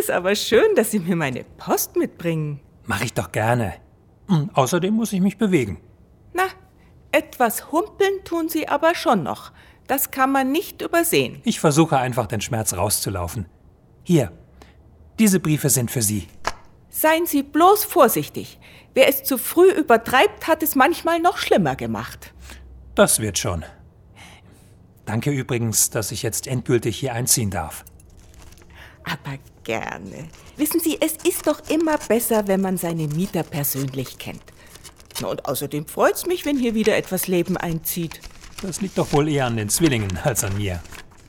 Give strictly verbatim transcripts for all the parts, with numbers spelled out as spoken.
ist aber schön, dass Sie mir meine Post mitbringen. Mach ich doch gerne. Und außerdem muss ich mich bewegen. Na, etwas humpeln tun Sie aber schon noch. Das kann man nicht übersehen. Ich versuche einfach, den Schmerz rauszulaufen. Hier, diese Briefe sind für Sie. Seien Sie bloß vorsichtig. Wer es zu früh übertreibt, hat es manchmal noch schlimmer gemacht. Das wird schon. Danke übrigens, dass ich jetzt endgültig hier einziehen darf. Aber gerne. Wissen Sie, es ist doch immer besser, wenn man seine Mieter persönlich kennt. Na, und außerdem freut's mich, wenn hier wieder etwas Leben einzieht. Das liegt doch wohl eher an den Zwillingen als an mir.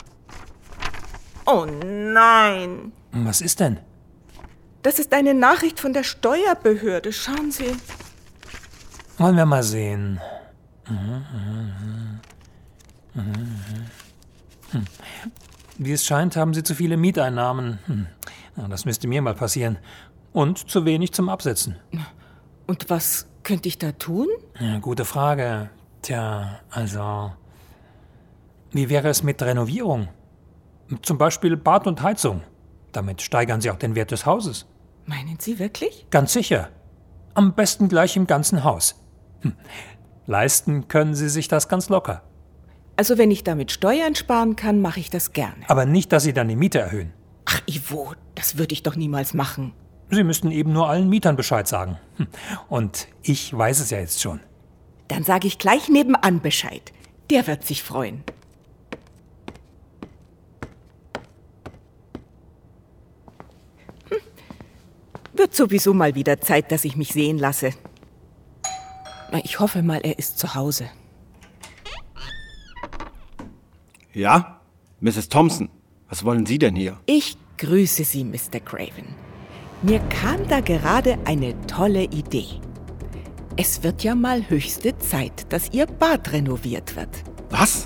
Oh nein. Was ist denn? Das ist eine Nachricht von der Steuerbehörde. Schauen Sie. Wollen wir mal sehen. Wie es scheint, haben Sie zu viele Mieteinnahmen. Das müsste mir mal passieren. Und zu wenig zum Absetzen. Und was könnte ich da tun? Ja, gute Frage. Tja, also... Wie wäre es mit Renovierung? Zum Beispiel Bad und Heizung. Damit steigern Sie auch den Wert des Hauses. Meinen Sie wirklich? Ganz sicher. Am besten gleich im ganzen Haus. Hm. Leisten können Sie sich das ganz locker. Also wenn ich damit Steuern sparen kann, mache ich das gerne. Aber nicht, dass Sie dann die Miete erhöhen. Ach, Ivo, das würde ich doch niemals machen. Sie müssten eben nur allen Mietern Bescheid sagen. Hm. Und ich weiß es ja jetzt schon. Dann sage ich gleich nebenan Bescheid. Der wird sich freuen. Hm. Wird sowieso mal wieder Zeit, dass ich mich sehen lasse. Na, ich hoffe mal, er ist zu Hause. Ja, Misses Thompson, was wollen Sie denn hier? Ich grüße Sie, Mister Craven. Mir kam da gerade eine tolle Idee. Es wird ja mal höchste Zeit, dass Ihr Bad renoviert wird. Was?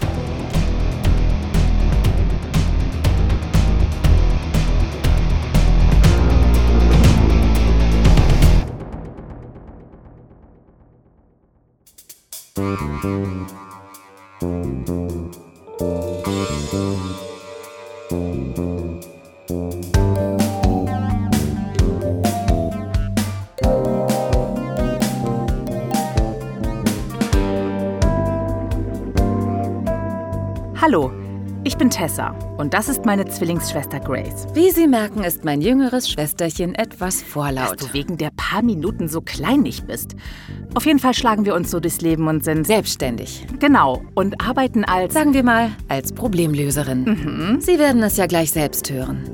Hallo, ich bin Tessa und das ist meine Zwillingsschwester Grace. Wie Sie merken, ist mein jüngeres Schwesterchen etwas vorlaut. Dass du wegen der paar Minuten so klein nicht bist. Auf jeden Fall schlagen wir uns so durchs Leben und sind selbstständig. Genau, und arbeiten als, sagen wir mal, als Problemlöserin. Mhm. Sie werden es ja gleich selbst hören.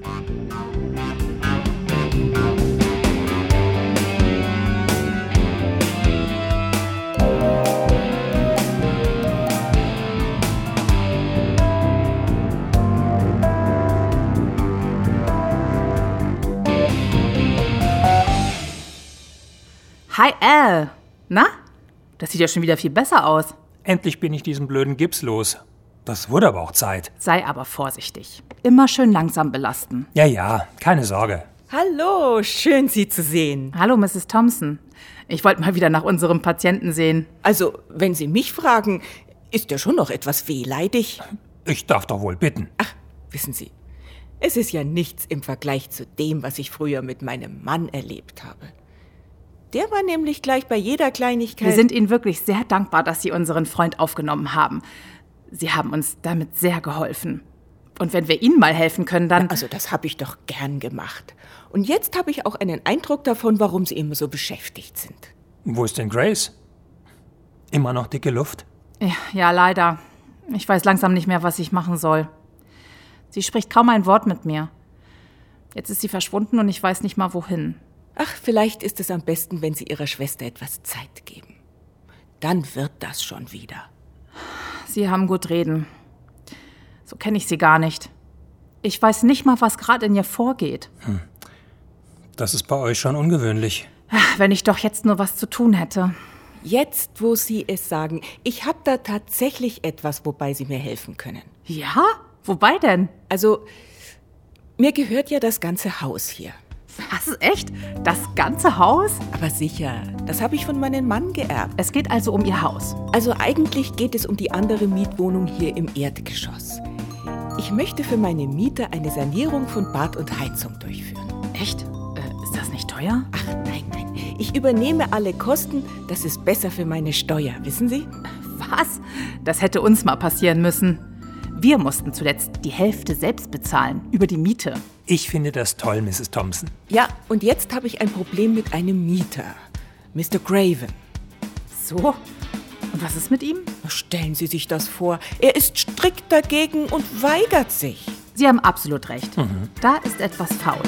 Hi Al. Na? Das sieht ja schon wieder viel besser aus. Endlich bin ich diesen blöden Gips los. Das wurde aber auch Zeit. Sei aber vorsichtig. Immer schön langsam belasten. Ja, ja, keine Sorge. Hallo, schön Sie zu sehen. Hallo, Misses Thompson. Ich wollte mal wieder nach unserem Patienten sehen. Also, wenn Sie mich fragen, ist er schon noch etwas wehleidig. Ich darf doch wohl bitten. Ach, wissen Sie, es ist ja nichts im Vergleich zu dem, was ich früher mit meinem Mann erlebt habe. Der war nämlich gleich bei jeder Kleinigkeit... Wir sind Ihnen wirklich sehr dankbar, dass Sie unseren Freund aufgenommen haben. Sie haben uns damit sehr geholfen. Und wenn wir Ihnen mal helfen können, dann... Also das habe ich doch gern gemacht. Und jetzt habe ich auch einen Eindruck davon, warum Sie immer so beschäftigt sind. Wo ist denn Grace? Immer noch dicke Luft? Ja, ja, leider. Ich weiß langsam nicht mehr, was ich machen soll. Sie spricht kaum ein Wort mit mir. Jetzt ist sie verschwunden und ich weiß nicht mal, wohin. Ach, vielleicht ist es am besten, wenn Sie Ihrer Schwester etwas Zeit geben. Dann wird das schon wieder. Sie haben gut reden. So kenne ich Sie gar nicht. Ich weiß nicht mal, was gerade in ihr vorgeht. Hm. Das ist bei euch schon ungewöhnlich. Wenn ich doch jetzt nur was zu tun hätte. Jetzt, wo Sie es sagen, ich habe da tatsächlich etwas, wobei Sie mir helfen können. Ja? Wobei denn? Also, mir gehört ja das ganze Haus hier. Was, echt? Das ganze Haus? Aber sicher, das habe ich von meinem Mann geerbt. Es geht also um Ihr Haus. Also eigentlich geht es um die andere Mietwohnung hier im Erdgeschoss. Ich möchte für meine Mieter eine Sanierung von Bad und Heizung durchführen. Echt? Äh, ist das nicht teuer? Ach, nein, nein. Ich übernehme alle Kosten. Das ist besser für meine Steuer, wissen Sie? Was? Das hätte uns mal passieren müssen. Wir mussten zuletzt die Hälfte selbst bezahlen, über die Miete. Ich finde das toll, Misses Thompson. Ja, und jetzt habe ich ein Problem mit einem Mieter, Mister Craven. So? Und was ist mit ihm? Stellen Sie sich das vor. Er ist strikt dagegen und weigert sich. Sie haben absolut recht. Mhm. Da ist etwas faul.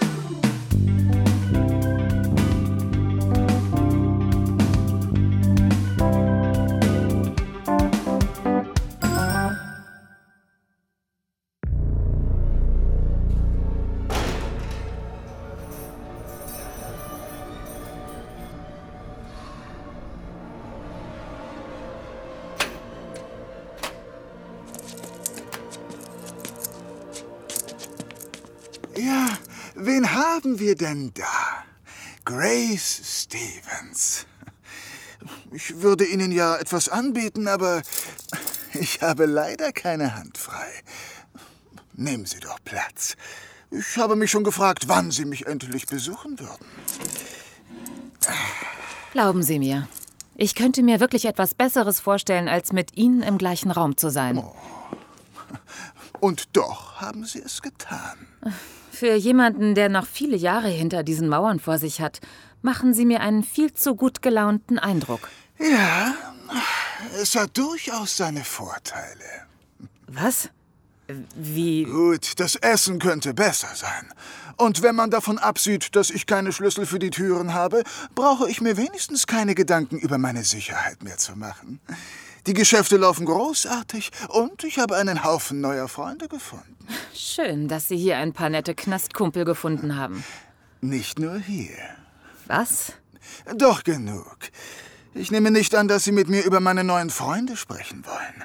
Ja, wen haben wir denn da? Grace Stevens. Ich würde Ihnen ja etwas anbieten, aber ich habe leider keine Hand frei. Nehmen Sie doch Platz. Ich habe mich schon gefragt, wann Sie mich endlich besuchen würden. Glauben Sie mir, ich könnte mir wirklich etwas Besseres vorstellen, als mit Ihnen im gleichen Raum zu sein. Oh. Und doch haben Sie es getan. Für jemanden, der noch viele Jahre hinter diesen Mauern vor sich hat, machen Sie mir einen viel zu gut gelaunten Eindruck. Ja, es hat durchaus seine Vorteile. Was? Wie? Gut, das Essen könnte besser sein. Und wenn man davon absieht, dass ich keine Schlüssel für die Türen habe, brauche ich mir wenigstens keine Gedanken über meine Sicherheit mehr zu machen. Die Geschäfte laufen großartig und ich habe einen Haufen neuer Freunde gefunden. Schön, dass Sie hier ein paar nette Knastkumpel gefunden haben. Nicht nur hier. Was? Doch genug. Ich nehme nicht an, dass Sie mit mir über meine neuen Freunde sprechen wollen.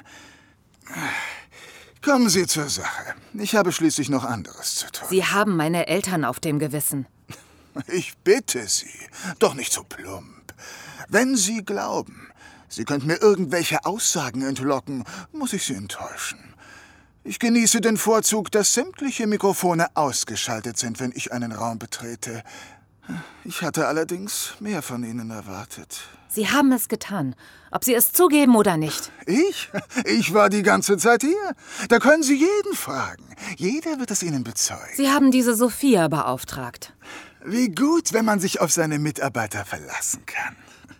Kommen Sie zur Sache. Ich habe schließlich noch anderes zu tun. Sie haben meine Eltern auf dem Gewissen. Ich bitte Sie, doch nicht so plump. Wenn Sie glauben, Sie könnten mir irgendwelche Aussagen entlocken, muss ich Sie enttäuschen. Ich genieße den Vorzug, dass sämtliche Mikrofone ausgeschaltet sind, wenn ich einen Raum betrete. Ich hatte allerdings mehr von Ihnen erwartet. Sie haben es getan, ob Sie es zugeben oder nicht. Ich? Ich war die ganze Zeit hier. Da können Sie jeden fragen. Jeder wird es Ihnen bezeugen. Sie haben diese Sophia beauftragt. Wie gut, wenn man sich auf seine Mitarbeiter verlassen kann.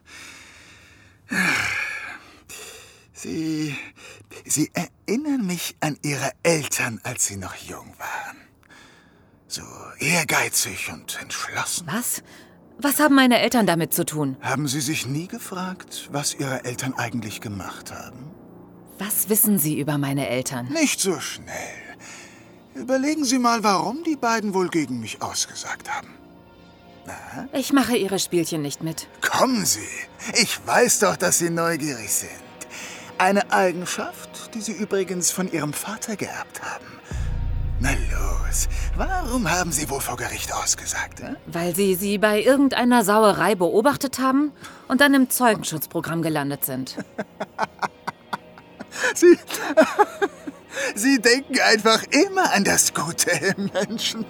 Sie, Sie erinnern mich an Ihre Eltern, als Sie noch jung waren. So ehrgeizig und entschlossen. Was? Was haben meine Eltern damit zu tun? Haben Sie sich nie gefragt, was Ihre Eltern eigentlich gemacht haben? Was wissen Sie über meine Eltern? Nicht so schnell. Überlegen Sie mal, warum die beiden wohl gegen mich ausgesagt haben. Na? Ich mache Ihre Spielchen nicht mit. Kommen Sie. Ich weiß doch, dass Sie neugierig sind. Eine Eigenschaft, die Sie übrigens von Ihrem Vater geerbt haben. Na los, warum haben Sie wohl vor Gericht ausgesagt? Äh? Weil Sie sie bei irgendeiner Sauerei beobachtet haben und dann im Zeugenschutzprogramm gelandet sind. Sie, Sie denken einfach immer an das Gute im Menschen.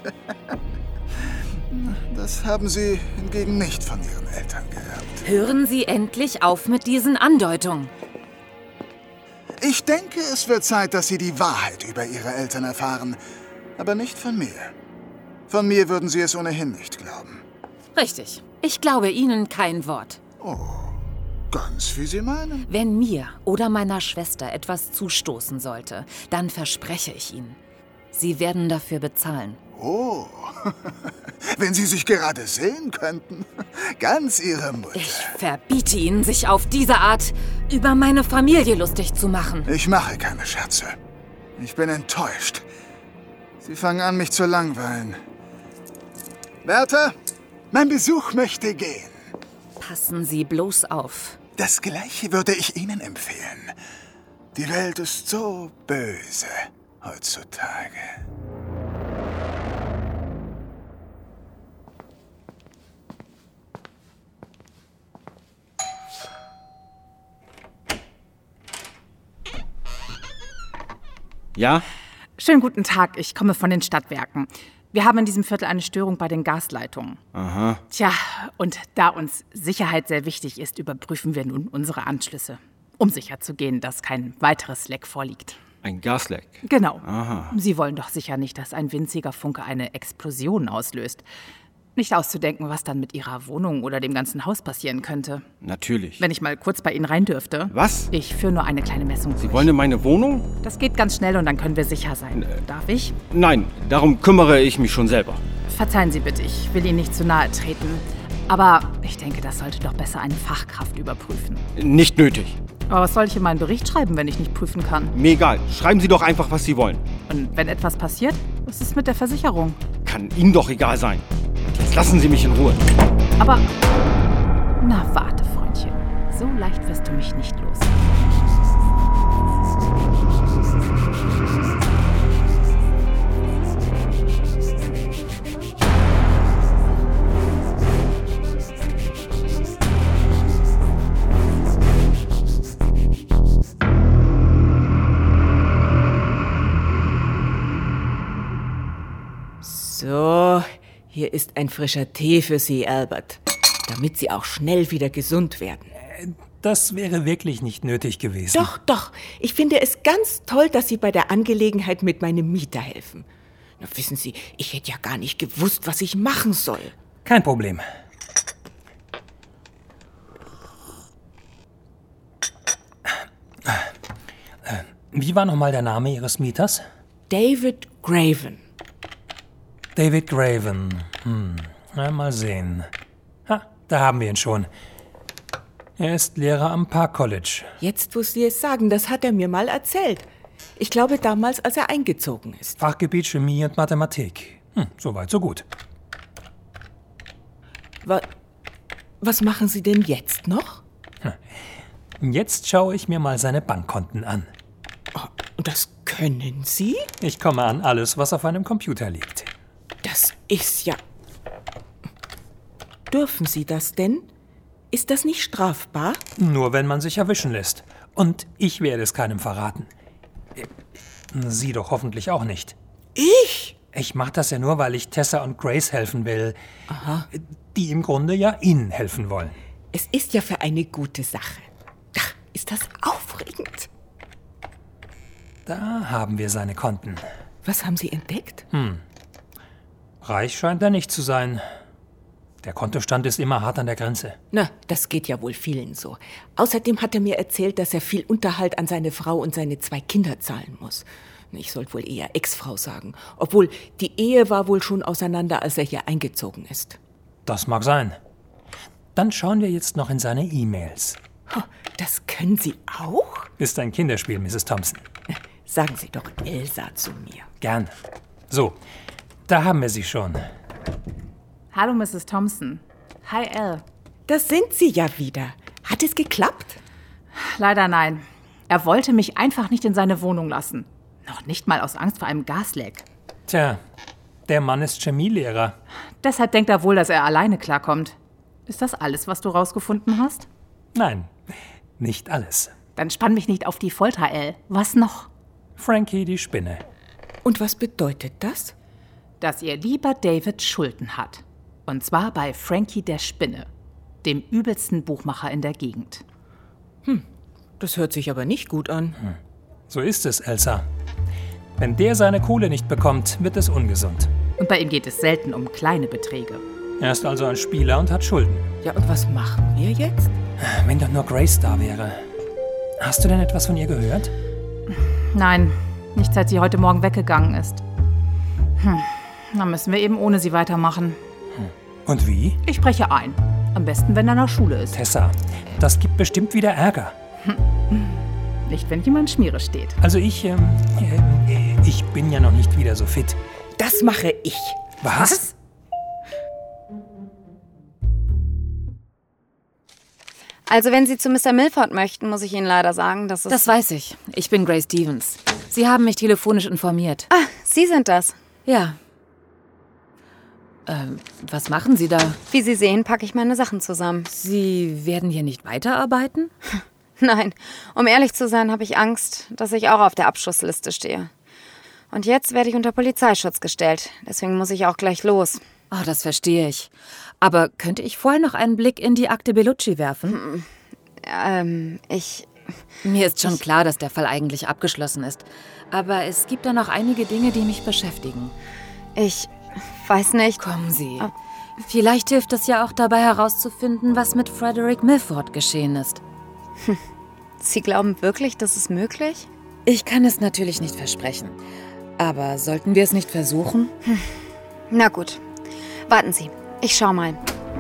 Das haben Sie hingegen nicht von Ihren Eltern geerbt. Hören Sie endlich auf mit diesen Andeutungen. Ich denke, es wird Zeit, dass Sie die Wahrheit über Ihre Eltern erfahren. Aber nicht von mir. Von mir würden Sie es ohnehin nicht glauben. Richtig. Ich glaube Ihnen kein Wort. Oh, ganz wie Sie meinen. Wenn mir oder meiner Schwester etwas zustoßen sollte, dann verspreche ich Ihnen, Sie werden dafür bezahlen. Oh, wenn Sie sich gerade sehen könnten. Ganz Ihre Mutter. Ich verbiete Ihnen, sich auf diese Art über meine Familie lustig zu machen. Ich mache keine Scherze. Ich bin enttäuscht. Sie fangen an, mich zu langweilen. Wärter, mein Besuch möchte gehen. Passen Sie bloß auf. Das Gleiche würde ich Ihnen empfehlen. Die Welt ist so böse heutzutage. Ja? Schönen guten Tag, ich komme von den Stadtwerken. Wir haben in diesem Viertel eine Störung bei den Gasleitungen. Aha. Tja, und da uns Sicherheit sehr wichtig ist, überprüfen wir nun unsere Anschlüsse, um sicherzugehen, dass kein weiteres Leck vorliegt. Ein Gasleck? Genau. Aha. Sie wollen doch sicher nicht, dass ein winziger Funke eine Explosion auslöst. Nicht auszudenken, was dann mit Ihrer Wohnung oder dem ganzen Haus passieren könnte. Natürlich. Wenn ich mal kurz bei Ihnen rein dürfte. Was? Ich führe nur eine kleine Messung Sie durch. wollen in meine Wohnung? Das geht ganz schnell und dann können wir sicher sein. Darf ich? Nein, darum kümmere ich mich schon selber. Verzeihen Sie bitte, ich will Ihnen nicht zu nahe treten. Aber ich denke, das sollte doch besser eine Fachkraft überprüfen. Nicht nötig. Aber was soll ich in meinen Bericht schreiben, wenn ich nicht prüfen kann? Mir egal. Schreiben Sie doch einfach, was Sie wollen. Und wenn etwas passiert, was ist mit der Versicherung? Kann Ihnen doch egal sein. Jetzt lassen Sie mich in Ruhe. Aber, na warte, Freundchen. So leicht wirst du mich nicht los. So, hier ist ein frischer Tee für Sie, Albert, damit Sie auch schnell wieder gesund werden. Das wäre wirklich nicht nötig gewesen. Doch, doch. Ich finde es ganz toll, dass Sie bei der Angelegenheit mit meinem Mieter helfen. Na, wissen Sie, ich hätte ja gar nicht gewusst, was ich machen soll. Kein Problem. Wie war nochmal der Name Ihres Mieters? David Graven. David Graven. Hm. Na, mal sehen. Ha, da haben wir ihn schon. Er ist Lehrer am Park College. Jetzt, wo Sie es sagen, das hat er mir mal erzählt. Ich glaube damals, als er eingezogen ist. Fachgebiet Chemie und Mathematik. Hm, soweit, so gut. Wa- Was machen Sie denn jetzt noch? Jetzt schaue ich mir mal seine Bankkonten an. Oh, das können Sie? Ich komme an alles, was auf einem Computer liegt. Das ist ja... Dürfen Sie das denn? Ist das nicht strafbar? Nur wenn man sich erwischen lässt. Und ich werde es keinem verraten. Sie doch hoffentlich auch nicht. Ich? Ich mache das ja nur, weil ich Tessa und Grace helfen will. Aha. Die im Grunde ja Ihnen helfen wollen. Es ist ja für eine gute Sache. Ach, ist das aufregend. Da haben wir seine Konten. Was haben Sie entdeckt? Hm. Reich scheint er nicht zu sein. Der Kontostand ist immer hart an der Grenze. Na, das geht ja wohl vielen so. Außerdem hat er mir erzählt, dass er viel Unterhalt an seine Frau und seine zwei Kinder zahlen muss. Ich sollte wohl eher Ex-Frau sagen. Obwohl, die Ehe war wohl schon auseinander, als er hier eingezogen ist. Das mag sein. Dann schauen wir jetzt noch in seine E-Mails. Das können Sie auch? Ist ein Kinderspiel, Misses Thompson. Sagen Sie doch Elsa zu mir. Gern. So, da haben wir sie schon. Hallo, Misses Thompson. Hi, Elle. Das sind Sie ja wieder. Hat es geklappt? Leider nein. Er wollte mich einfach nicht in seine Wohnung lassen. Noch nicht mal aus Angst vor einem Gasleck. Tja, der Mann ist Chemielehrer. Deshalb denkt er wohl, dass er alleine klarkommt. Ist das alles, was du rausgefunden hast? Nein, nicht alles. Dann spann mich nicht auf die Folter, Elle. Was noch? Frankie die Spinne. Und was bedeutet das? Dass ihr lieber David Schulden hat. Und zwar bei Frankie der Spinne, dem übelsten Buchmacher in der Gegend. Hm, das hört sich aber nicht gut an. Hm. So ist es, Elsa. Wenn der seine Kohle nicht bekommt, wird es ungesund. Und bei ihm geht es selten um kleine Beträge. Er ist also ein Spieler und hat Schulden. Ja, und was machen wir jetzt? Wenn doch nur Grace da wäre. Hast du denn etwas von ihr gehört? Nein, nicht seit sie heute Morgen weggegangen ist. Hm, dann müssen wir eben ohne sie weitermachen. Und wie? Ich spreche ein. Am besten, wenn er nach Schule ist. Tessa, das gibt bestimmt wieder Ärger. Hm. Nicht, wenn jemand Schmiere steht. Also ich, ähm, äh, ich bin ja noch nicht wieder so fit. Das mache ich. Was? Was? Also wenn Sie zu Mister Milford möchten, muss ich Ihnen leider sagen, dass es... Das weiß ich. Ich bin Grace Stevens. Sie haben mich telefonisch informiert. Ah, Sie sind das. Ja. Ähm, was machen Sie da? Wie Sie sehen, packe ich meine Sachen zusammen. Sie werden hier nicht weiterarbeiten? Nein, um ehrlich zu sein, habe ich Angst, dass ich auch auf der Abschussliste stehe. Und jetzt werde ich unter Polizeischutz gestellt. Deswegen muss ich auch gleich los. Oh, das verstehe ich. Aber könnte ich vorher noch einen Blick in die Akte Bellucci werfen? Ähm, ich... Mir ist schon klar, dass der Fall eigentlich abgeschlossen ist. Aber es gibt da noch einige Dinge, die mich beschäftigen. Ich weiß nicht. Kommen Sie. Oh. Vielleicht hilft es ja auch dabei herauszufinden, was mit Frederick Milford geschehen ist. Sie glauben wirklich, das ist möglich? Ich kann es natürlich nicht versprechen. Aber sollten wir es nicht versuchen? Hm. Na gut. Warten Sie. Ich schau mal.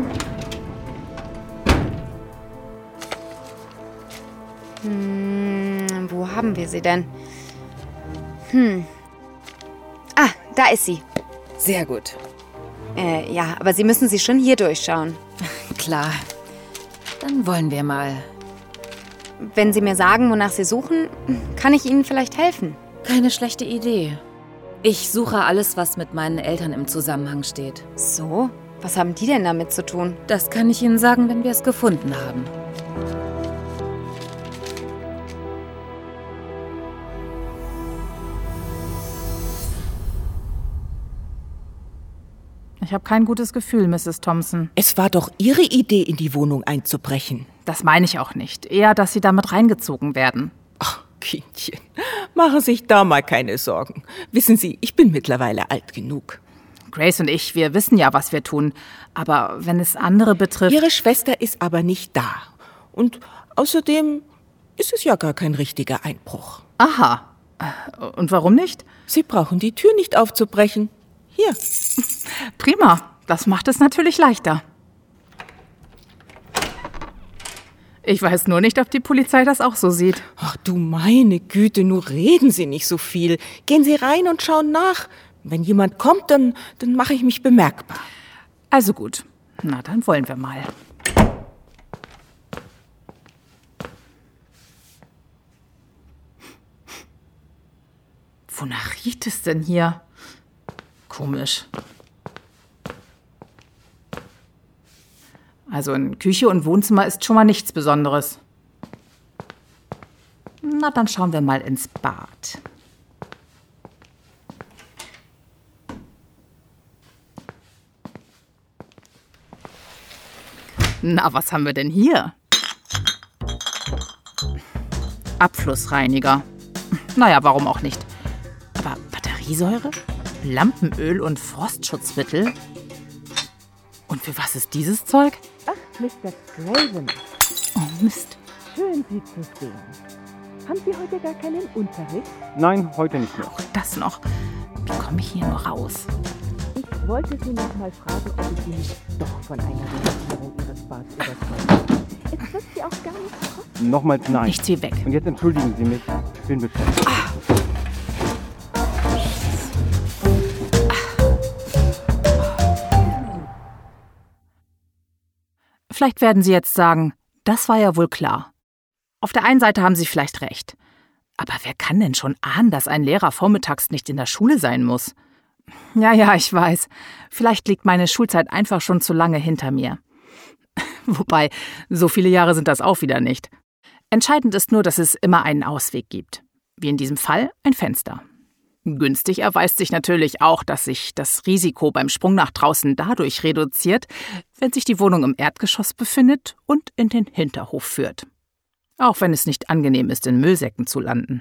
Hm, wo haben wir sie denn? Hm. Ah, da ist sie. Sehr gut. Äh, ja, aber Sie müssen sie schon hier durchschauen. Klar. Dann wollen wir mal. Wenn Sie mir sagen, wonach Sie suchen, kann ich Ihnen vielleicht helfen. Keine schlechte Idee. Ich suche alles, was mit meinen Eltern im Zusammenhang steht. So? Was haben die denn damit zu tun? Das kann ich Ihnen sagen, wenn wir es gefunden haben. Ich habe kein gutes Gefühl, Misses Thompson. Es war doch Ihre Idee, in die Wohnung einzubrechen. Das meine ich auch nicht. Eher, dass Sie damit reingezogen werden. Ach, Kindchen, machen Sie sich da mal keine Sorgen. Wissen Sie, ich bin mittlerweile alt genug. Grace und ich, wir wissen ja, was wir tun. Aber wenn es andere betrifft... Ihre Schwester ist aber nicht da. Und außerdem ist es ja gar kein richtiger Einbruch. Aha. Und warum nicht? Sie brauchen die Tür nicht aufzubrechen. Hier. Prima. Das macht es natürlich leichter. Ich weiß nur nicht, ob die Polizei das auch so sieht. Ach du meine Güte, nur reden Sie nicht so viel. Gehen Sie rein und schauen nach. Wenn jemand kommt, dann, dann mache ich mich bemerkbar. Also gut. Na, dann wollen wir mal. Wonach riecht es denn hier? Komisch. Also in Küche und Wohnzimmer ist schon mal nichts Besonderes. Na, dann schauen wir mal ins Bad. Na, was haben wir denn hier? Abflussreiniger. Naja, warum auch nicht? Aber Batteriesäure? Lampenöl und Frostschutzmittel? Und für was ist dieses Zeug? Ach, Mister Craven. Oh, Mist. Schön, Sie zu sehen. Haben Sie heute gar keinen Unterricht? Nein, heute nicht mehr. Auch das noch. Wie komme ich hier nur raus? Ich wollte Sie noch mal fragen, ob ich Sie nicht doch von einer Renovierung Ihres Bads überzeugen. Es wird Sie auch gar nicht kosten. Nochmals nein. Nichts wie weg. Und jetzt entschuldigen Sie mich. Ich bin beschäftigt. Ah. Vielleicht werden Sie jetzt sagen, das war ja wohl klar. Auf der einen Seite haben Sie vielleicht recht. Aber wer kann denn schon ahnen, dass ein Lehrer vormittags nicht in der Schule sein muss? Ja, ja, ich weiß. Vielleicht liegt meine Schulzeit einfach schon zu lange hinter mir. Wobei, so viele Jahre sind das auch wieder nicht. Entscheidend ist nur, dass es immer einen Ausweg gibt. Wie in diesem Fall ein Fenster. Günstig erweist sich natürlich auch, dass sich das Risiko beim Sprung nach draußen dadurch reduziert, wenn sich die Wohnung im Erdgeschoss befindet und in den Hinterhof führt. Auch wenn es nicht angenehm ist, in Müllsäcken zu landen.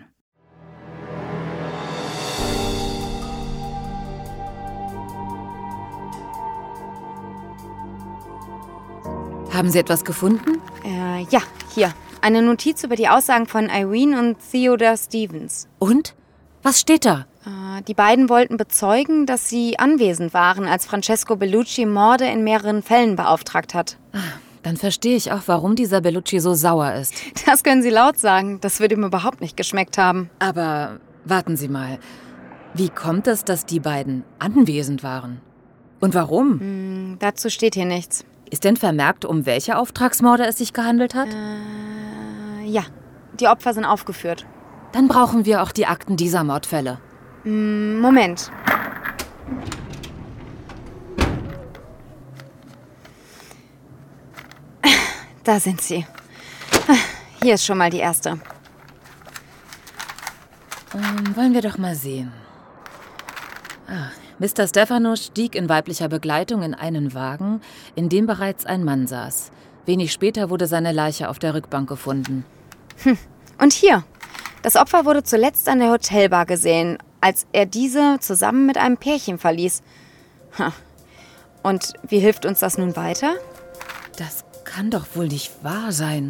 Haben Sie etwas gefunden? Äh, ja, hier. Eine Notiz über die Aussagen von Irene und Theodore Stevens. Und? Was steht da? Äh, die beiden wollten bezeugen, dass sie anwesend waren, als Francesco Bellucci Morde in mehreren Fällen beauftragt hat. Dann verstehe ich auch, warum dieser Bellucci so sauer ist. Das können Sie laut sagen. Das würde ihm überhaupt nicht geschmeckt haben. Aber warten Sie mal. Wie kommt es, dass die beiden anwesend waren? Und warum? Hm, dazu steht hier nichts. Ist denn vermerkt, um welche Auftragsmorde es sich gehandelt hat? Äh, ja, die Opfer sind aufgeführt. Dann brauchen wir auch die Akten dieser Mordfälle. Hm, Moment. Da sind sie. Hier ist schon mal die erste. Ähm, wollen wir doch mal sehen. Ah, Mister Stefano stieg in weiblicher Begleitung in einen Wagen, in dem bereits ein Mann saß. Wenig später wurde seine Leiche auf der Rückbank gefunden. Hm. Und hier. Das Opfer wurde zuletzt an der Hotelbar gesehen, als er diese zusammen mit einem Pärchen verließ. Und wie hilft uns das nun weiter? Das kann doch wohl nicht wahr sein.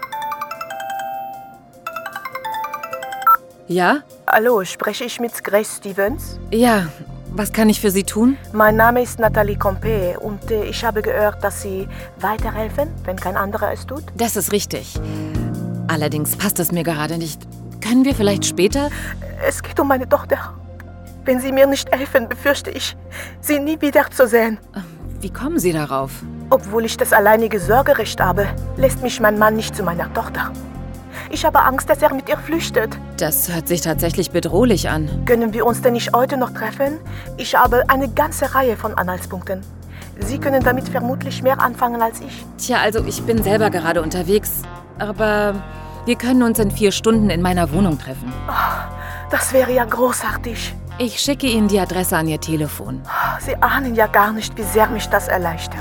Ja? Hallo, spreche ich mit Grace Stevens? Ja, was kann ich für Sie tun? Mein Name ist Nathalie Compe und äh, ich habe gehört, dass Sie weiterhelfen, wenn kein anderer es tut. Das ist richtig. Allerdings passt es mir gerade nicht. Können wir vielleicht später? Es geht um meine Tochter. Wenn Sie mir nicht helfen, befürchte ich, sie nie wiederzusehen. Wie kommen Sie darauf? Obwohl ich das alleinige Sorgerecht habe, lässt mich mein Mann nicht zu meiner Tochter. Ich habe Angst, dass er mit ihr flüchtet. Das hört sich tatsächlich bedrohlich an. Können wir uns denn nicht heute noch treffen? Ich habe eine ganze Reihe von Anhaltspunkten. Sie können damit vermutlich mehr anfangen als ich. Tja, also ich bin selber gerade unterwegs. Aber wir können uns in vier Stunden in meiner Wohnung treffen. Oh, das wäre ja großartig. Ich schicke Ihnen die Adresse an Ihr Telefon. Sie ahnen ja gar nicht, wie sehr mich das erleichtert.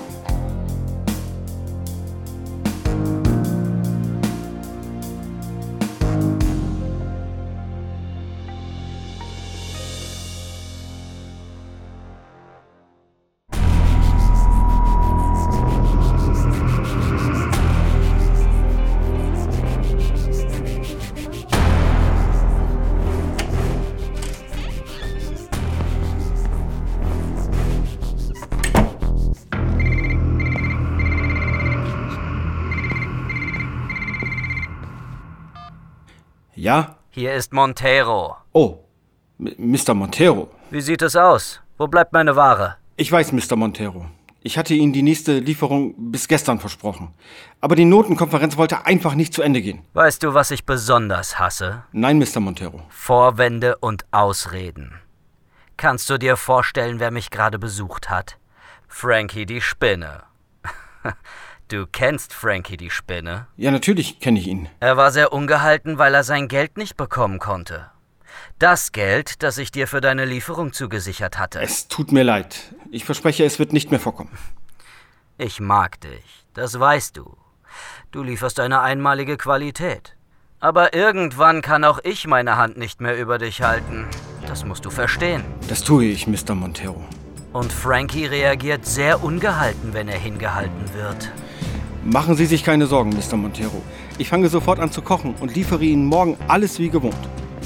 Ja? Hier ist Montero. Oh, M- Mister Montero. Wie sieht es aus? Wo bleibt meine Ware? Ich weiß, Mister Montero. Ich hatte Ihnen die nächste Lieferung bis gestern versprochen. Aber die Notenkonferenz wollte einfach nicht zu Ende gehen. Weißt du, was ich besonders hasse? Nein, Mister Montero. Vorwände und Ausreden. Kannst du dir vorstellen, wer mich gerade besucht hat? Frankie die Spinne. Du kennst Frankie die Spinne? Ja, natürlich kenne ich ihn. Er war sehr ungehalten, weil er sein Geld nicht bekommen konnte. Das Geld, das ich dir für deine Lieferung zugesichert hatte. Es tut mir leid. Ich verspreche, es wird nicht mehr vorkommen. Ich mag dich, das weißt du. Du lieferst eine einmalige Qualität. Aber irgendwann kann auch ich meine Hand nicht mehr über dich halten. Das musst du verstehen. Das tue ich, Mister Montero. Und Frankie reagiert sehr ungehalten, wenn er hingehalten wird. Machen Sie sich keine Sorgen, Mister Montero. Ich fange sofort an zu kochen und liefere Ihnen morgen alles wie gewohnt.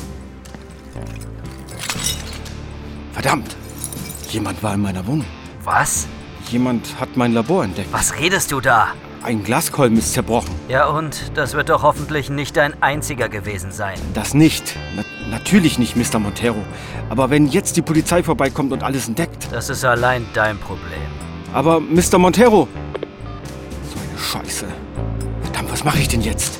Verdammt! Jemand war in meiner Wohnung. Was? Jemand hat mein Labor entdeckt. Was redest du da? Ein Glaskolben ist zerbrochen. Ja und? Das wird doch hoffentlich nicht dein einziger gewesen sein. Das nicht. Na, natürlich nicht, Mister Montero. Aber wenn jetzt die Polizei vorbeikommt und alles entdeckt... Das ist allein dein Problem. Aber, Mister Montero... So eine Scheiße. Verdammt, was mache ich denn jetzt?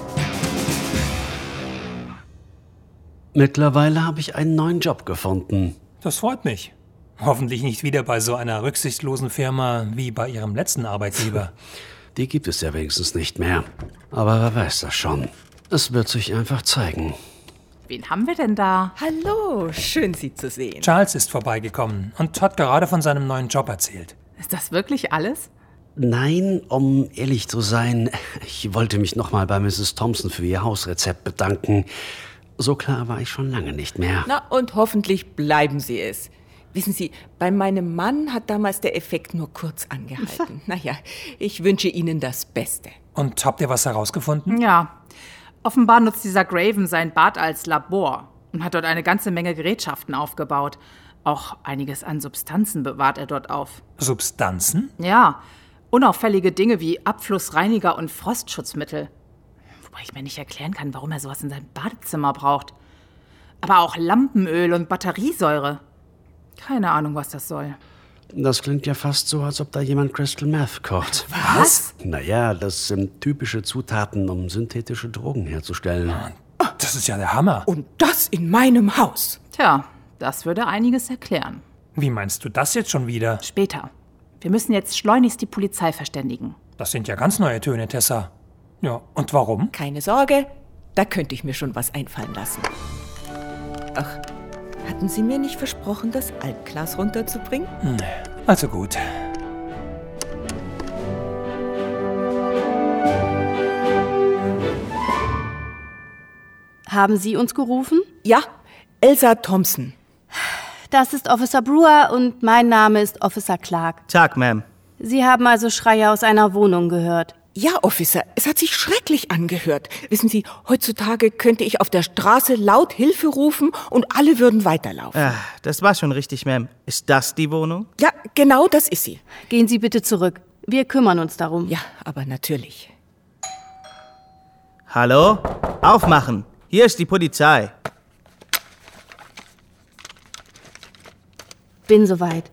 Mittlerweile habe ich einen neuen Job gefunden. Das freut mich. Hoffentlich nicht wieder bei so einer rücksichtslosen Firma wie bei Ihrem letzten Arbeitgeber. Die gibt es ja wenigstens nicht mehr. Aber wer weiß das schon. Es wird sich einfach zeigen. Wen haben wir denn da? Hallo, schön Sie zu sehen. Charles ist vorbeigekommen und hat gerade von seinem neuen Job erzählt. Ist das wirklich alles? Nein, um ehrlich zu sein, ich wollte mich nochmal bei Misses Thompson für ihr Hausrezept bedanken. So klar war ich schon lange nicht mehr. Na, und hoffentlich bleiben Sie es. Wissen Sie, bei meinem Mann hat damals der Effekt nur kurz angehalten. Naja, ich wünsche Ihnen das Beste. Und habt ihr was herausgefunden? Ja. Offenbar nutzt dieser Graven sein Bad als Labor und hat dort eine ganze Menge Gerätschaften aufgebaut. Auch einiges an Substanzen bewahrt er dort auf. Substanzen? Ja, unauffällige Dinge wie Abflussreiniger und Frostschutzmittel. Wobei ich mir nicht erklären kann, warum er sowas in seinem Badezimmer braucht. Aber auch Lampenöl und Batteriesäure. Keine Ahnung, was das soll. Das klingt ja fast so, als ob da jemand Crystal Meth kocht. Was? Naja, das sind typische Zutaten, um synthetische Drogen herzustellen. Das ist ja der Hammer. Und das in meinem Haus. Tja, das würde einiges erklären. Wie meinst du das jetzt schon wieder? Später. Wir müssen jetzt schleunigst die Polizei verständigen. Das sind ja ganz neue Töne, Tessa. Ja, und warum? Keine Sorge, da könnte ich mir schon was einfallen lassen. Ach, Hatten Sie mir nicht versprochen, das Altglas runterzubringen? Also gut. Haben Sie uns gerufen? Ja, Elsa Thompson. Das ist Officer Brewer und mein Name ist Officer Clark. Tag, Ma'am. Sie haben also Schreie aus einer Wohnung gehört. Ja, Officer, es hat sich schrecklich angehört. Wissen Sie, heutzutage könnte ich auf der Straße laut Hilfe rufen und alle würden weiterlaufen. Ah, das war schon richtig, Ma'am. Ist das die Wohnung? Ja, genau das ist sie. Gehen Sie bitte zurück. Wir kümmern uns darum. Ja, aber natürlich. Hallo? Aufmachen! Hier ist die Polizei. Bin soweit.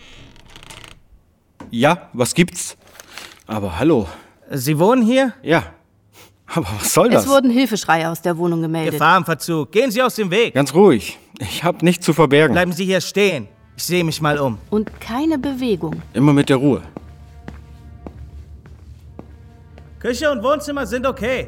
Ja, was gibt's? Aber hallo. Sie wohnen hier? Ja. Aber was soll das? Es wurden Hilfeschreie aus der Wohnung gemeldet. Gefahr im Verzug. Gehen Sie aus dem Weg. Ganz ruhig. Ich hab nichts zu verbergen. Bleiben Sie hier stehen. Ich sehe mich mal um. Und keine Bewegung. Immer mit der Ruhe. Küche und Wohnzimmer sind okay.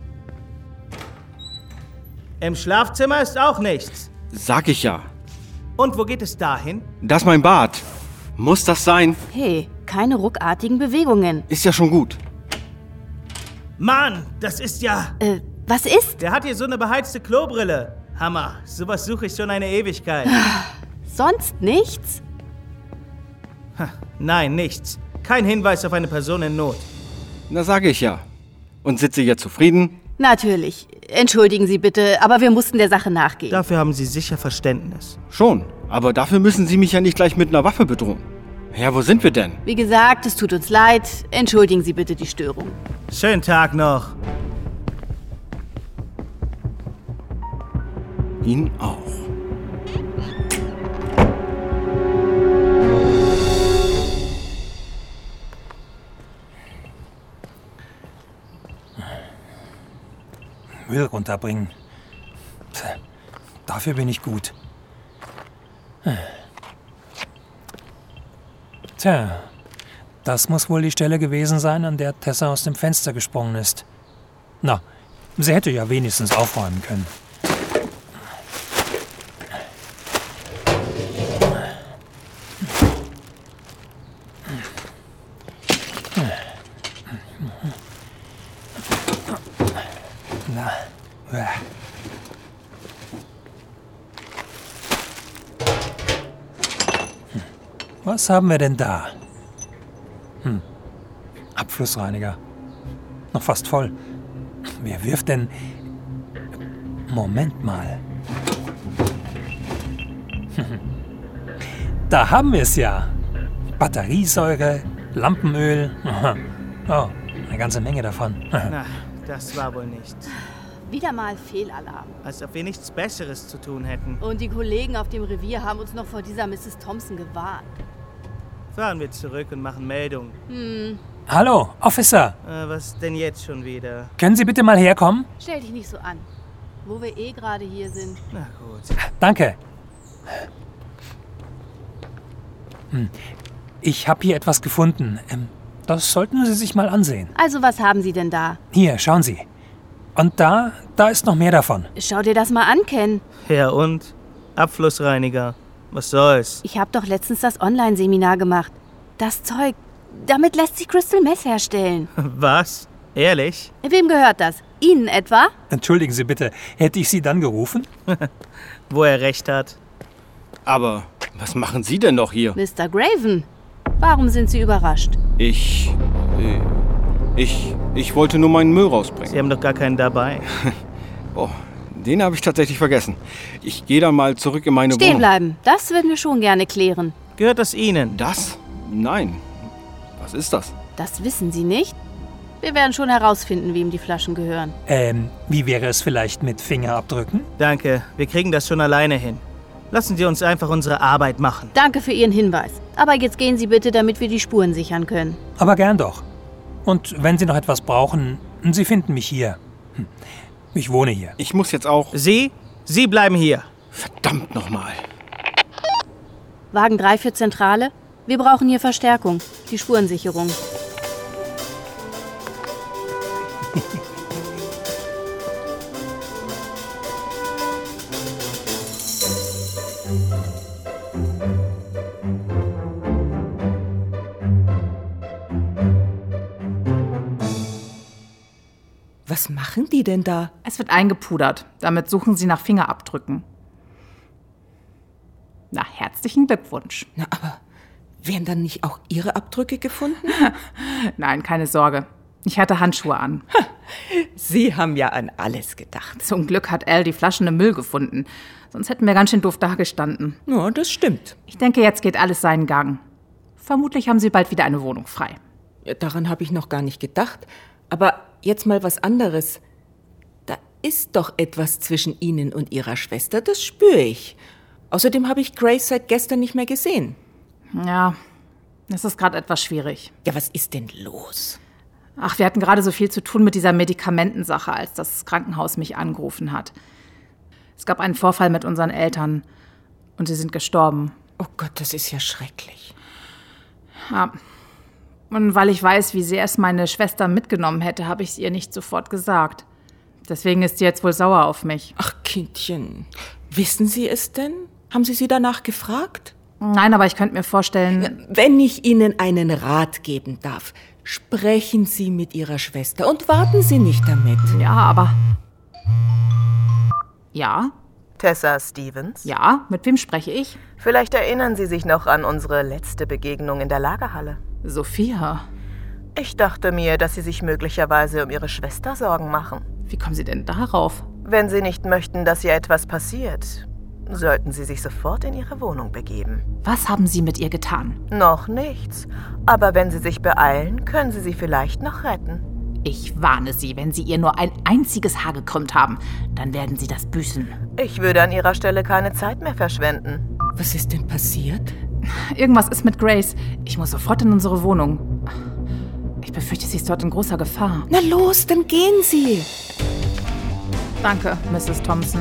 Im Schlafzimmer ist auch nichts. Sag ich ja. Und wo geht es dahin? Das ist mein Bad. Muss das sein? Hey, keine ruckartigen Bewegungen. Ist ja schon gut. Mann, das ist ja... Äh, was ist? Der hat hier so eine beheizte Klobrille. Hammer, sowas suche ich schon eine Ewigkeit. Sonst nichts? Ha, nein, nichts. Kein Hinweis auf eine Person in Not. Na, sage ich ja. Und sind Sie jetzt zufrieden? Natürlich. Entschuldigen Sie bitte, aber wir mussten der Sache nachgehen. Dafür haben Sie sicher Verständnis. Schon, aber dafür müssen Sie mich ja nicht gleich mit einer Waffe bedrohen. Ja, wo sind wir denn? Wie gesagt, es tut uns leid. Entschuldigen Sie bitte die Störung. Schönen Tag noch. Ihnen auch. Müll runterbringen. Dafür bin ich gut. Tja, das muss wohl die Stelle gewesen sein, an der Tessa aus dem Fenster gesprungen ist. Na, sie hätte ja wenigstens aufräumen können. Na, was haben wir denn da? Hm. Abflussreiniger. Noch fast voll. Wer wirft denn... Moment mal. Da haben wir es ja. Batteriesäure, Lampenöl. Oh, eine ganze Menge davon. Na, das war wohl nichts. Wieder mal Fehlalarm. Als ob wir nichts Besseres zu tun hätten. Und die Kollegen auf dem Revier haben uns noch vor dieser Misses Thompson gewarnt. Fahren wir zurück und machen Meldung. Hm. Hallo, Officer. Äh, was denn jetzt schon wieder? Können Sie bitte mal herkommen? Stell dich nicht so an. Wo wir eh gerade hier sind. Na gut. Danke. Hm. Ich habe hier etwas gefunden. Ähm, das sollten Sie sich mal ansehen. Also, was haben Sie denn da? Hier, schauen Sie. Und da, da ist noch mehr davon. Schau dir das mal an, Ken. Ja und? Abflussreiniger. Was soll's? Ich habe doch letztens das Online-Seminar gemacht. Das Zeug, damit lässt sich Crystal Meth herstellen. Was? Ehrlich? Wem gehört das? Ihnen etwa? Entschuldigen Sie bitte, hätte ich Sie dann gerufen? Wo er recht hat. Aber was machen Sie denn noch hier? Mister Graven, warum sind Sie überrascht? Ich... Äh, ich... Ich wollte nur meinen Müll rausbringen. Sie haben doch gar keinen dabei. Oh, den habe ich tatsächlich vergessen. Ich gehe dann mal zurück in meine Stehen Wohnung. bleiben, das würden wir schon gerne klären. Gehört das Ihnen? Das? Nein. Was ist das? Das wissen Sie nicht? Wir werden schon herausfinden, wem die Flaschen gehören. Ähm, wie wäre es vielleicht mit Fingerabdrücken? Danke, wir kriegen das schon alleine hin. Lassen Sie uns einfach unsere Arbeit machen. Danke für Ihren Hinweis. Aber jetzt gehen Sie bitte, damit wir die Spuren sichern können. Aber gern doch. Und wenn Sie noch etwas brauchen, Sie finden mich hier. Ich wohne hier. Ich muss jetzt auch... Sie? Sie bleiben hier. Verdammt nochmal. Wagen drei für Zentrale. Wir brauchen hier Verstärkung. Die Spurensicherung. Was machen die denn da? Es wird eingepudert. Damit suchen sie nach Fingerabdrücken. Na, herzlichen Glückwunsch. Na, aber werden dann nicht auch Ihre Abdrücke gefunden? Nein, keine Sorge. Ich hatte Handschuhe an. Sie haben ja an alles gedacht. Zum Glück hat Al die Flaschen im Müll gefunden. Sonst hätten wir ganz schön doof dagestanden. Ja, das stimmt. Ich denke, jetzt geht alles seinen Gang. Vermutlich haben Sie bald wieder eine Wohnung frei. Ja, daran habe ich noch gar nicht gedacht. Aber jetzt mal was anderes. Da ist doch etwas zwischen Ihnen und Ihrer Schwester, das spüre ich. Außerdem habe ich Grace seit gestern nicht mehr gesehen. Ja, es ist gerade etwas schwierig. Ja, was ist denn los? Ach, wir hatten gerade so viel zu tun mit dieser Medikamentensache, als das Krankenhaus mich angerufen hat. Es gab einen Vorfall mit unseren Eltern und sie sind gestorben. Oh Gott, das ist ja schrecklich. Ja. Und weil ich weiß, wie sehr es meine Schwester mitgenommen hätte, habe ich es ihr nicht sofort gesagt. Deswegen ist sie jetzt wohl sauer auf mich. Ach, Kindchen, wissen Sie es denn? Haben Sie sie danach gefragt? Nein, aber ich könnte mir vorstellen... Wenn ich Ihnen einen Rat geben darf, sprechen Sie mit Ihrer Schwester und warten Sie nicht damit. Ja, aber... Ja? Tessa Stevens? Ja, mit wem spreche ich? Vielleicht erinnern Sie sich noch an unsere letzte Begegnung in der Lagerhalle. Sophia? Ich dachte mir, dass Sie sich möglicherweise um Ihre Schwester Sorgen machen. Wie kommen Sie denn darauf? Wenn Sie nicht möchten, dass ihr etwas passiert, sollten Sie sich sofort in Ihre Wohnung begeben. Was haben Sie mit ihr getan? Noch nichts. Aber wenn Sie sich beeilen, können Sie sie vielleicht noch retten. Ich warne Sie, wenn Sie ihr nur ein einziges Haar gekrümmt haben, dann werden Sie das büßen. Ich würde an Ihrer Stelle keine Zeit mehr verschwenden. Was ist denn passiert? Irgendwas ist mit Grace. Ich muss sofort in unsere Wohnung. Ich befürchte, sie ist dort in großer Gefahr. Na los, dann gehen Sie. Danke, Misses Thompson.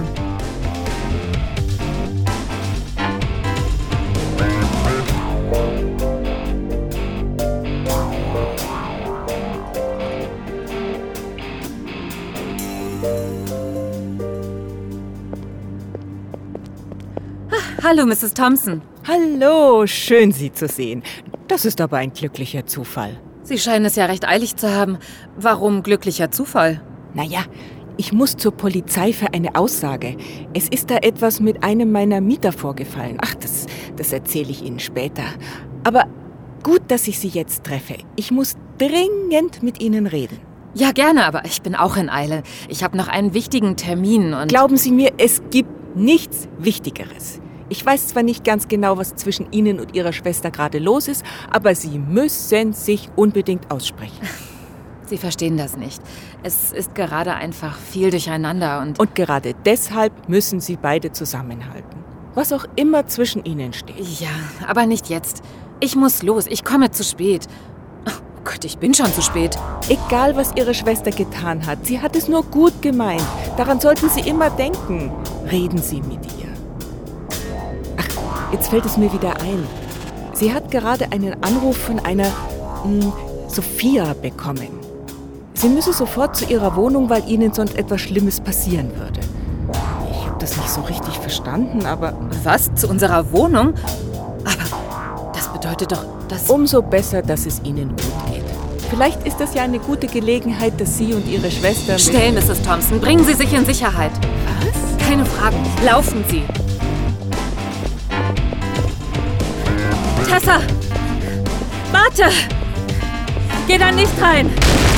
Hallo, Misses Thompson. Hallo, schön Sie zu sehen. Das ist aber ein glücklicher Zufall. Sie scheinen es ja recht eilig zu haben. Warum glücklicher Zufall? Naja, ich muss zur Polizei für eine Aussage. Es ist da etwas mit einem meiner Mieter vorgefallen. Ach, das, das erzähle ich Ihnen später. Aber gut, dass ich Sie jetzt treffe. Ich muss dringend mit Ihnen reden. Ja, gerne, aber ich bin auch in Eile. Ich habe noch einen wichtigen Termin und... Glauben Sie mir, es gibt nichts Wichtigeres. Ich weiß zwar nicht ganz genau, was zwischen Ihnen und Ihrer Schwester gerade los ist, aber Sie müssen sich unbedingt aussprechen. Sie verstehen das nicht. Es ist gerade einfach viel durcheinander und... Und gerade deshalb müssen Sie beide zusammenhalten. Was auch immer zwischen Ihnen steht. Ja, aber nicht jetzt. Ich muss los. Ich komme zu spät. Oh Gott, ich bin schon zu spät. Egal, was Ihre Schwester getan hat, sie hat es nur gut gemeint. Daran sollten Sie immer denken. Reden Sie mit ihr. Ach, jetzt fällt es mir wieder ein. Sie hat gerade einen Anruf von einer mh, Sophia bekommen. Sie müsse sofort zu ihrer Wohnung, weil Ihnen sonst etwas Schlimmes passieren würde. Ich habe das nicht so richtig verstanden, aber... Was? Zu unserer Wohnung? Aber das bedeutet doch, dass... Umso besser, dass es Ihnen gut geht. Vielleicht ist das ja eine gute Gelegenheit, dass Sie und Ihre Schwester... Schnell, Misses Thompson, bringen Sie sich in Sicherheit. Was? Keine Fragen. Laufen Sie. Tessa! Warte! Geh da nicht rein!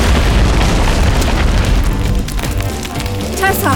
Tessa!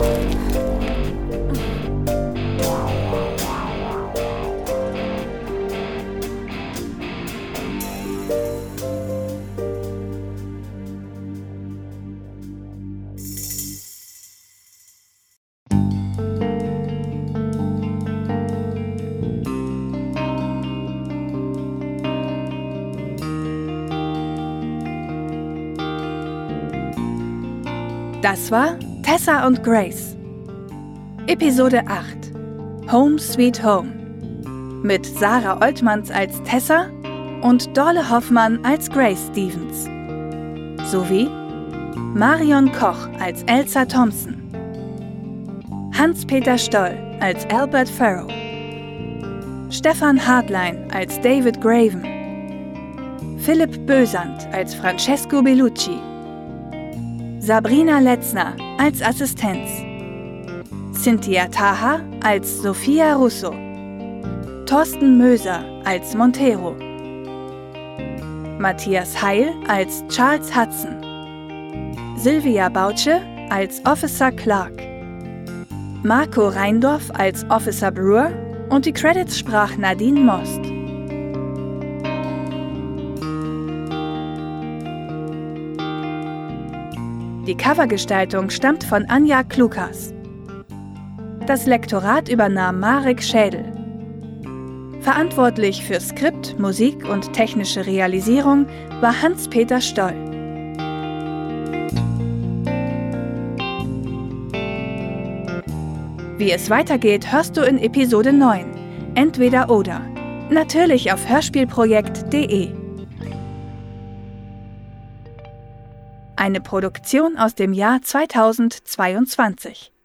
Das war Tessa und Grace. Episode acht. Home Sweet Home. Mit Sarah Oltmanns als Tessa und Dorle Hoffmann als Grace Stevens. Sowie Marion Koch als Elsa Thompson. Hans-Peter Stoll als Albert Farrow. Stefan Hartlein als David Graven. Philipp Bösand als Francesco Bellucci. Sabrina Letzner als Assistenz, Cynthia Taha als Sophia Russo, Thorsten Möser als Montero, Matthias Heil als Charles Hudson, Sylvia Bautsche als Officer Clark, Marco Reindorf als Officer Brewer und die Credits sprach Nadine Most. Die Covergestaltung stammt von Anja Klukas. Das Lektorat übernahm Marek Schädel. Verantwortlich für Skript, Musik und technische Realisierung war Hans-Peter Stoll. Wie es weitergeht, hörst du in Episode neun. Entweder oder. Natürlich auf hörspielprojekt punkt de. Eine Produktion aus dem Jahr zweitausendzweiundzwanzig.